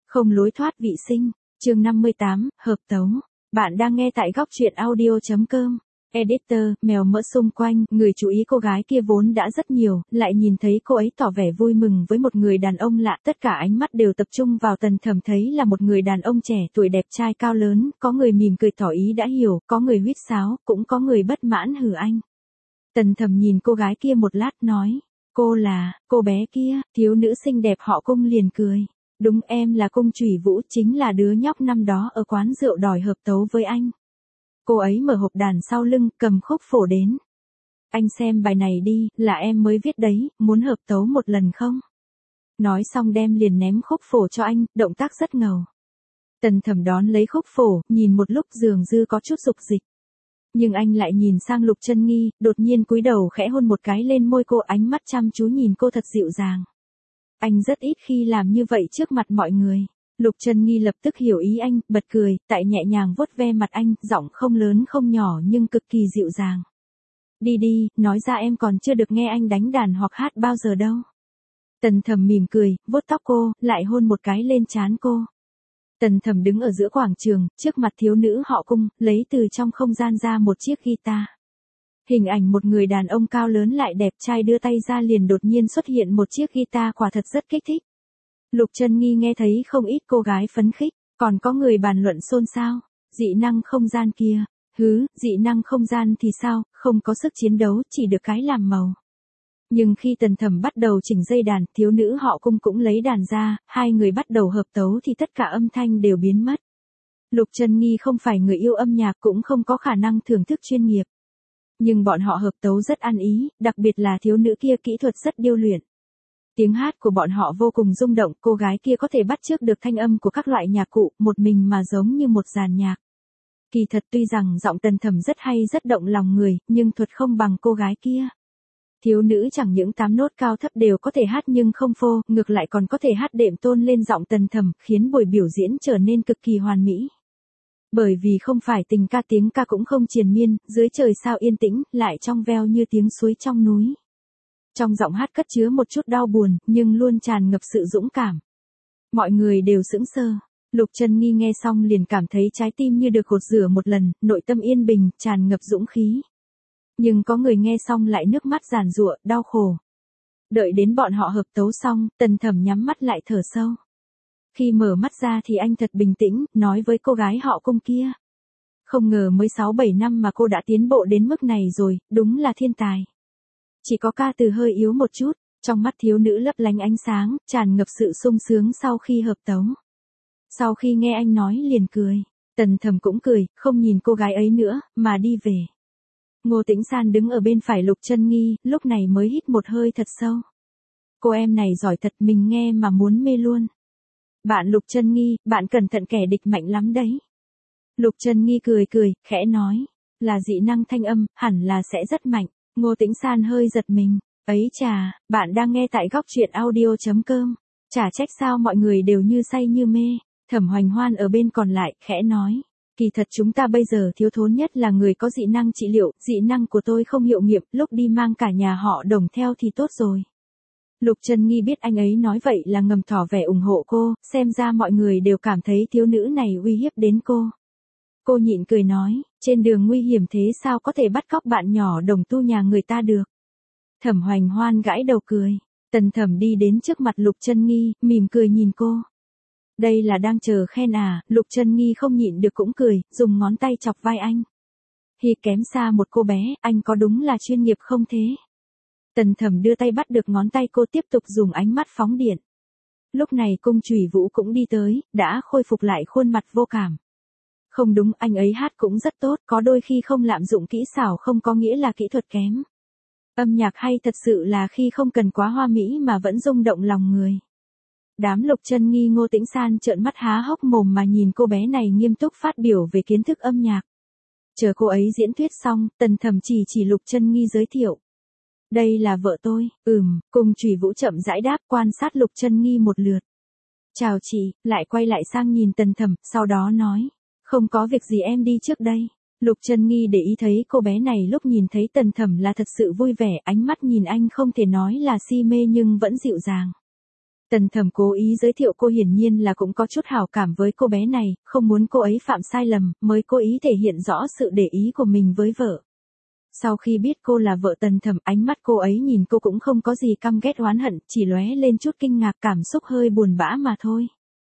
Không lối thoát vị sinh, chương 58, hợp tấu. Bạn đang nghe tại góc truyện audio.com. Editor, mèo mỡ xung quanh, người chú ý cô gái kia vốn đã rất nhiều, lại nhìn thấy cô ấy tỏ vẻ vui mừng với một người đàn ông lạ, tất cả ánh mắt đều tập trung vào Tần Thẩm, thấy là một người đàn ông trẻ tuổi đẹp trai cao lớn, có người mỉm cười tỏ ý đã hiểu, có người huýt sáo, cũng có người bất mãn hừ anh. Tần Thẩm nhìn cô gái kia một lát nói, cô là, cô bé kia, thiếu nữ xinh đẹp họ Cung liền cười. Đúng, em là Cung Chủy Vũ, chính là đứa nhóc năm đó ở quán rượu đòi hợp tấu với anh. Cô ấy mở hộp đàn sau lưng, cầm khúc phổ đến. Anh xem bài này đi, là em mới viết đấy, muốn hợp tấu một lần không? Nói xong đem liền ném khúc phổ cho anh, động tác rất ngầu. Tần Thẩm đón lấy khúc phổ, nhìn một lúc dường như có chút dục dịch. Nhưng anh lại nhìn sang Lục Chân Nghi, đột nhiên cúi đầu khẽ hôn một cái lên môi cô, ánh mắt chăm chú nhìn cô thật dịu dàng. Anh rất ít khi làm như vậy trước mặt mọi người. Lục Chân Nghi lập tức hiểu ý anh, bật cười, tại nhẹ nhàng vuốt ve mặt anh, giọng không lớn không nhỏ nhưng cực kỳ dịu dàng. Đi đi, nói ra em còn chưa được nghe anh đánh đàn hoặc hát bao giờ đâu. Tần Thẩm mỉm cười, vuốt tóc cô, lại hôn một cái lên trán cô. Tần Thẩm đứng ở giữa quảng trường, trước mặt thiếu nữ họ Cung, lấy từ trong không gian ra một chiếc guitar. Hình ảnh một người đàn ông cao lớn lại đẹp trai đưa tay ra liền đột nhiên xuất hiện một chiếc guitar, quả thật rất kích thích. Lục Chân Nghi nghe thấy không ít cô gái phấn khích, còn có người bàn luận xôn xao. Dị năng không gian kia, dị năng không gian thì sao, không có sức chiến đấu, chỉ được cái làm màu. Nhưng khi Tần Thẩm bắt đầu chỉnh dây đàn, thiếu nữ họ Cung cũng lấy đàn ra, hai người bắt đầu hợp tấu thì tất cả âm thanh đều biến mất. Lục Chân Nghi không phải người yêu âm nhạc, cũng không có khả năng thưởng thức chuyên nghiệp. Nhưng bọn họ hợp tấu rất ăn ý, đặc biệt là thiếu nữ kia kỹ thuật rất điêu luyện. Tiếng hát của bọn họ vô cùng rung động, cô gái kia có thể bắt chước được thanh âm của các loại nhạc cụ, một mình mà giống như một dàn nhạc. Kỳ thật tuy rằng giọng Tần Thẩm rất hay rất động lòng người, nhưng thuật không bằng cô gái kia. Thiếu nữ chẳng những 8 nốt cao thấp đều có thể hát nhưng không phô, ngược lại còn có thể hát đệm tôn lên giọng Tần Thẩm, khiến buổi biểu diễn trở nên cực kỳ hoàn mỹ. Bởi vì không phải tình ca, tiếng ca cũng không triền miên, dưới trời sao yên tĩnh, lại trong veo như tiếng suối trong núi. Trong giọng hát cất chứa một chút đau buồn, nhưng luôn tràn ngập sự dũng cảm. Mọi người đều sững sờ. Lục Chân Nghi nghe xong liền cảm thấy trái tim như được gột rửa một lần, nội tâm yên bình, tràn ngập dũng khí. Nhưng có người nghe xong lại nước mắt giàn giụa, đau khổ. Đợi đến bọn họ hợp tấu xong, Tần Thẩm nhắm mắt lại thở sâu. Khi mở mắt ra thì anh thật bình tĩnh, nói với cô gái họ Cung kia. Không ngờ mới 6-7 năm mà cô đã tiến bộ đến mức này rồi, đúng là thiên tài. Chỉ có ca từ hơi yếu một chút, trong mắt thiếu nữ lấp lánh ánh sáng, tràn ngập sự sung sướng sau khi hợp tấu. Sau khi nghe anh nói liền cười, Tần Thẩm cũng cười, không nhìn cô gái ấy nữa, mà đi về. Ngô Tĩnh San đứng ở bên phải Lục Chân Nghi, lúc này mới hít một hơi thật sâu. Cô em này giỏi thật, mình nghe mà muốn mê luôn. Bạn Lục Chân Nghi, bạn cẩn thận kẻ địch mạnh lắm đấy. Lục Chân Nghi cười cười, khẽ nói, là dị năng thanh âm, hẳn là sẽ rất mạnh. Ngô Tĩnh San hơi giật mình, ấy chà, bạn đang nghe tại góc truyện audio.com. Chả trách sao mọi người đều như say như mê. Thẩm Hoành Hoan ở bên còn lại, khẽ nói, kỳ thật chúng ta bây giờ thiếu thốn nhất là người có dị năng trị liệu, dị năng của tôi không hiệu nghiệm, lúc đi mang cả nhà họ Đồng theo thì tốt rồi. Lục Chân Nghi biết anh ấy nói vậy là ngầm tỏ vẻ ủng hộ cô, xem ra mọi người đều cảm thấy thiếu nữ này uy hiếp đến cô. Cô nhịn cười nói, trên đường nguy hiểm thế sao có thể bắt cóc bạn nhỏ Đồng tu nhà người ta được. Thẩm Hoành Hoan gãi đầu cười, Tần Thẩm đi đến trước mặt Lục Chân Nghi, mỉm cười nhìn cô. Đây là đang chờ khen à, Lục Chân Nghi không nhịn được cũng cười, dùng ngón tay chọc vai anh. Hi, kém xa một cô bé, anh có đúng là chuyên nghiệp không thế? Tần Thẩm đưa tay bắt được ngón tay cô, tiếp tục dùng ánh mắt phóng điện. Lúc này Cung Chủy Vũ cũng đi tới, đã khôi phục lại khuôn mặt vô cảm. Không đúng, anh ấy hát cũng rất tốt, có đôi khi không lạm dụng kỹ xảo không có nghĩa là kỹ thuật kém. Âm nhạc hay thật sự là khi không cần quá hoa mỹ mà vẫn rung động lòng người. Đám Lục Chân Nghi Ngô Tĩnh San trợn mắt há hốc mồm mà nhìn cô bé này nghiêm túc phát biểu về kiến thức âm nhạc. Chờ cô ấy diễn thuyết xong, Tần Thẩm chỉ Lục Chân Nghi giới thiệu. Đây là vợ tôi, Cung Chủy Vũ chậm rãi đáp, quan sát Lục Chân Nghi một lượt. Chào chị, lại quay lại sang nhìn Tần Thẩm, sau đó nói. Không có việc gì, em đi trước đây. Lục Chân Nghi để ý thấy cô bé này lúc nhìn thấy Tần Thẩm là thật sự vui vẻ, ánh mắt nhìn anh không thể nói là si mê nhưng vẫn dịu dàng. Tần Thẩm cố ý giới thiệu cô, hiển nhiên là cũng có chút hảo cảm với cô bé này, không muốn cô ấy phạm sai lầm, mới cố ý thể hiện rõ sự để ý của mình với vợ. Sau khi biết cô là vợ Tần Thẩm, ánh mắt cô ấy nhìn cô cũng không có gì căm ghét oán hận, chỉ lóe lên chút kinh ngạc, cảm xúc hơi buồn bã mà thôi.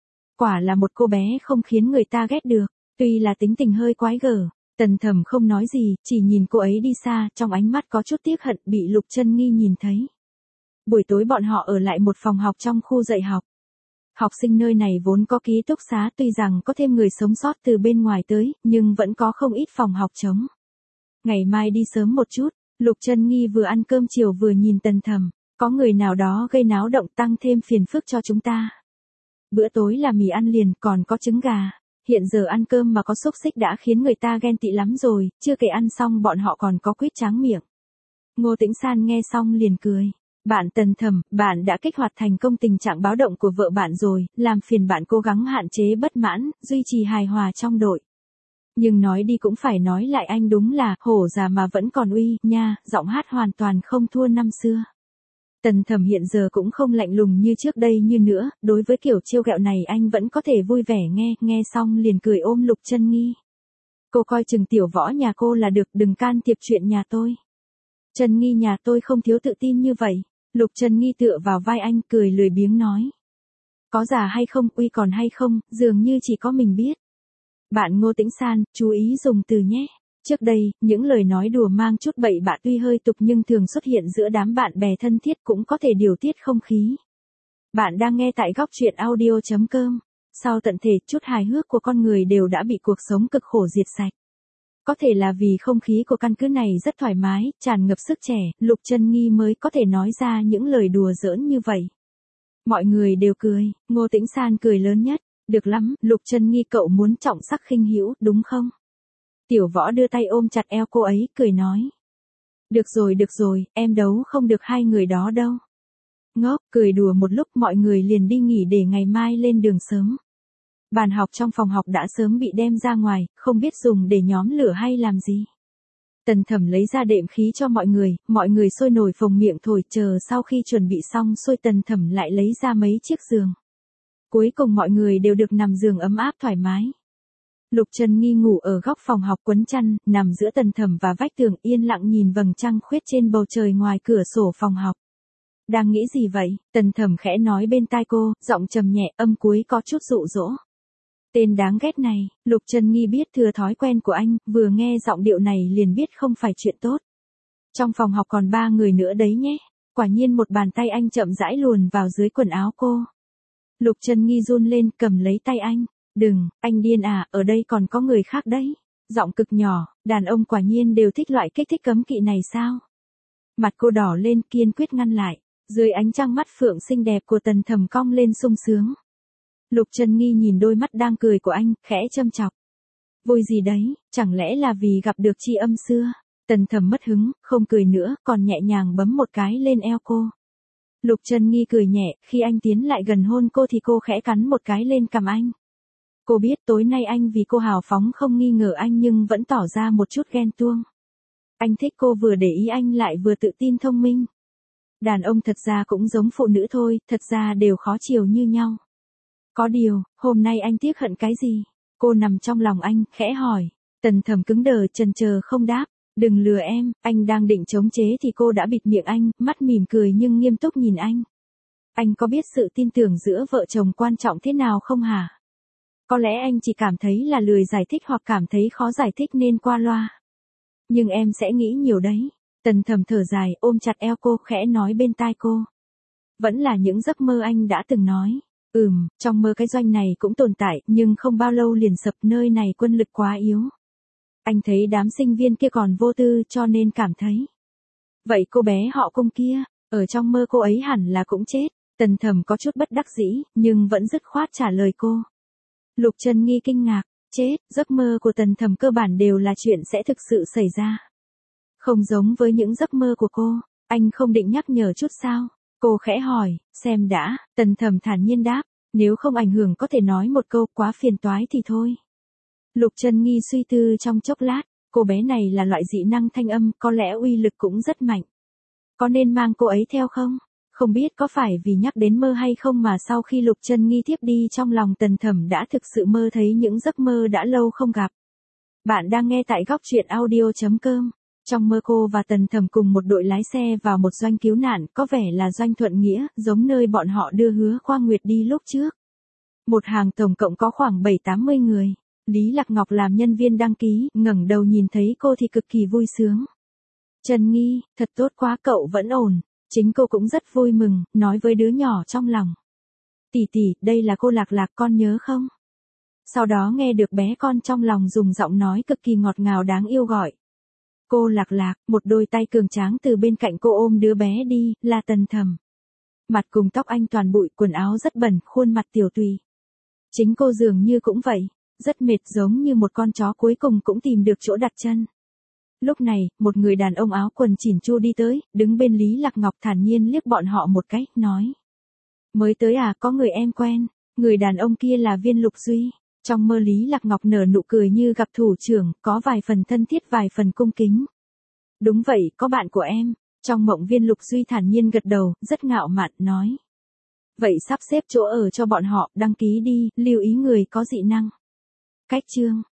Quả là một cô bé không khiến người ta ghét được, tuy là tính tình hơi quái gở. Tần Thẩm không nói gì, chỉ nhìn cô ấy đi xa, trong ánh mắt có chút tiếc hận, bị Lục Chân Nghi nhìn thấy. Buổi tối bọn họ ở lại một phòng học trong khu dạy học. Học sinh nơi này vốn có ký túc xá, tuy rằng có thêm người sống sót từ bên ngoài tới, nhưng vẫn có không ít phòng học trống. Ngày mai đi sớm một chút, Lục Chân Nghi vừa ăn cơm chiều vừa nhìn Tần Thẩm, có người nào đó gây náo động tăng thêm phiền phức cho chúng ta. Bữa tối là mì ăn liền, còn có trứng gà. Hiện giờ ăn cơm mà có xúc xích đã khiến người ta ghen tị lắm rồi, chưa kể ăn xong bọn họ còn có quýt tráng miệng. Ngô Tĩnh San nghe xong liền cười. Bạn Tần Thẩm, bạn đã kích hoạt thành công tình trạng báo động của vợ bạn rồi, làm phiền bạn cố gắng hạn chế bất mãn, duy trì hài hòa trong đội. Nhưng nói đi cũng phải nói lại, anh đúng là hổ già mà vẫn còn uy nha, giọng hát hoàn toàn không thua năm xưa. Tần Thẩm hiện giờ cũng không lạnh lùng như trước đây như nữa, đối với kiểu trêu ghẹo này anh vẫn có thể vui vẻ nghe xong liền cười ôm Lục Chân Nghi. Cô coi chừng tiểu võ nhà cô là được, đừng can thiệp chuyện nhà tôi. Chân Nghi nhà tôi không thiếu tự tin như vậy. Lục Chân Nghi tựa vào vai anh cười lười biếng nói. Có già hay không, uy còn hay không, dường như chỉ có mình biết. Bạn Ngô Tĩnh San, chú ý dùng từ nhé. Trước đây, những lời nói đùa mang chút bậy bạ tuy hơi tục nhưng thường xuất hiện giữa đám bạn bè thân thiết cũng có thể điều tiết không khí. Bạn đang nghe tại góc truyện audio.com. Sau tận thể, chút hài hước của con người đều đã bị cuộc sống cực khổ diệt sạch. Có thể là vì không khí của căn cứ này rất thoải mái, tràn ngập sức trẻ, Lục Chân Nghi mới có thể nói ra những lời đùa giỡn như vậy. Mọi người đều cười, Ngô Tĩnh San cười lớn nhất. Được lắm, Lục Chân Nghi cậu muốn trọng sắc khinh hữu, đúng không? Tiểu võ đưa tay ôm chặt eo cô ấy, cười nói. Được rồi, em đấu không được hai người đó đâu. Ngốc, cười đùa một lúc mọi người liền đi nghỉ để ngày mai lên đường sớm. Bàn học trong phòng học đã sớm bị đem ra ngoài, không biết dùng để nhóm lửa hay làm gì. Tần Thẩm lấy ra đệm khí cho mọi người sôi nổi phồng miệng thổi, chờ sau khi chuẩn bị xong xuôi Tần Thẩm lại lấy ra mấy chiếc giường. Cuối cùng mọi người đều được nằm giường ấm áp thoải mái. Lục Chân Nghi ngủ ở góc phòng học quấn chăn, nằm giữa Tần Thẩm và vách tường yên lặng nhìn vầng trăng khuyết trên bầu trời ngoài cửa sổ phòng học. Đang nghĩ gì vậy? Tần Thẩm khẽ nói bên tai cô, giọng trầm nhẹ, âm cuối có chút dụ dỗ. Tên đáng ghét này, Lục Chân Nghi biết thừa thói quen của anh, vừa nghe giọng điệu này liền biết không phải chuyện tốt. Trong phòng học còn 3 người nữa đấy nhé. Quả nhiên một bàn tay anh chậm rãi luồn vào dưới quần áo cô. Lục Chân Nghi run lên cầm lấy tay anh. Đừng, anh điên à, ở đây còn có người khác đấy. Giọng cực nhỏ, đàn ông quả nhiên đều thích loại kích thích cấm kỵ này sao? Mặt cô đỏ lên kiên quyết ngăn lại. Dưới ánh trăng mắt phượng xinh đẹp của Tần Thẩm cong lên sung sướng. Lục Chân Nghi nhìn đôi mắt đang cười của anh, khẽ châm chọc. Vui gì đấy, chẳng lẽ là vì gặp được tri âm xưa? Tần Thẩm mất hứng, không cười nữa, còn nhẹ nhàng bấm một cái lên eo cô. Lục Chân Nghi cười nhẹ, khi anh tiến lại gần hôn cô thì cô khẽ cắn một cái lên cằm anh. Cô biết tối nay anh vì cô hào phóng không nghi ngờ anh nhưng vẫn tỏ ra một chút ghen tuông. Anh thích cô vừa để ý anh lại vừa tự tin thông minh. Đàn ông thật ra cũng giống phụ nữ thôi, thật ra đều khó chiều như nhau. Có điều, hôm nay anh tiếc hận cái gì? Cô nằm trong lòng anh, khẽ hỏi. Tần Thẩm cứng đờ chần chờ không đáp. Đừng lừa em, anh đang định chống chế thì cô đã bịt miệng anh, mắt mỉm cười nhưng nghiêm túc nhìn anh. Anh có biết sự tin tưởng giữa vợ chồng quan trọng thế nào không hả? Có lẽ anh chỉ cảm thấy là lười giải thích hoặc cảm thấy khó giải thích nên qua loa. Nhưng em sẽ nghĩ nhiều đấy. Tần Thẩm thở dài ôm chặt eo cô khẽ nói bên tai cô. Vẫn là những giấc mơ anh đã từng nói. Trong mơ cái doanh này cũng tồn tại nhưng không bao lâu liền sập, nơi này quân lực quá yếu. Anh thấy đám sinh viên kia còn vô tư cho nên cảm thấy. Vậy cô bé họ Cung kia, ở trong mơ cô ấy hẳn là cũng chết. Tần Thẩm có chút bất đắc dĩ nhưng vẫn dứt khoát trả lời cô. Lục Chân Nghi kinh ngạc, chết, giấc mơ của Tần Thẩm cơ bản đều là chuyện sẽ thực sự xảy ra. Không giống với những giấc mơ của cô, anh không định nhắc nhở chút sao? Cô khẽ hỏi, xem đã, Tần Thẩm thản nhiên đáp, nếu không ảnh hưởng có thể nói một câu, quá phiền toái thì thôi. Lục Chân Nghi suy tư trong chốc lát, cô bé này là loại dị năng thanh âm, có lẽ uy lực cũng rất mạnh. Có nên mang cô ấy theo không? Không biết có phải vì nhắc đến mơ hay không mà sau khi Lục Chân Nghi thiếp đi trong lòng Tần Thẩm đã thực sự mơ thấy những giấc mơ đã lâu không gặp. Bạn đang nghe tại góc truyện audio.com. Trong mơ cô và Tần Thẩm cùng một đội lái xe vào một doanh cứu nạn, có vẻ là doanh Thuận Nghĩa, giống nơi bọn họ đưa Hứa Khoa Nguyệt đi lúc trước. Một hàng tổng cộng có khoảng 7-80 người. Lý Lạc Ngọc làm nhân viên đăng ký, ngẩng đầu nhìn thấy cô thì cực kỳ vui sướng. Trần Nghi, thật tốt quá, cậu vẫn ổn. Chính cô cũng rất vui mừng, nói với đứa nhỏ trong lòng. Tỷ tỷ, đây là cô Lạc Lạc, con nhớ không? Sau đó nghe được bé con trong lòng dùng giọng nói cực kỳ ngọt ngào đáng yêu gọi. Cô Lạc Lạc, một đôi tay cường tráng từ bên cạnh cô ôm đứa bé đi, là Tần Thẩm. Mặt cùng tóc anh toàn bụi, quần áo rất bẩn, khuôn mặt tiểu tùy. Chính cô dường như cũng vậy, rất mệt, giống như một con chó cuối cùng cũng tìm được chỗ đặt chân. Lúc này, một người đàn ông áo quần chỉn chu đi tới, đứng bên Lý Lạc Ngọc thản nhiên liếc bọn họ một cái, nói. Mới tới à, có người em quen. Người đàn ông kia là Viên Lục Duy. Trong mơ Lý Lạc Ngọc nở nụ cười như gặp thủ trưởng, có vài phần thân thiết vài phần cung kính. Đúng vậy, có bạn của em. Trong mộng Viên Lục Duy thản nhiên gật đầu, rất ngạo mạn, nói. Vậy sắp xếp chỗ ở cho bọn họ, đăng ký đi, lưu ý người có dị năng. Cách chương.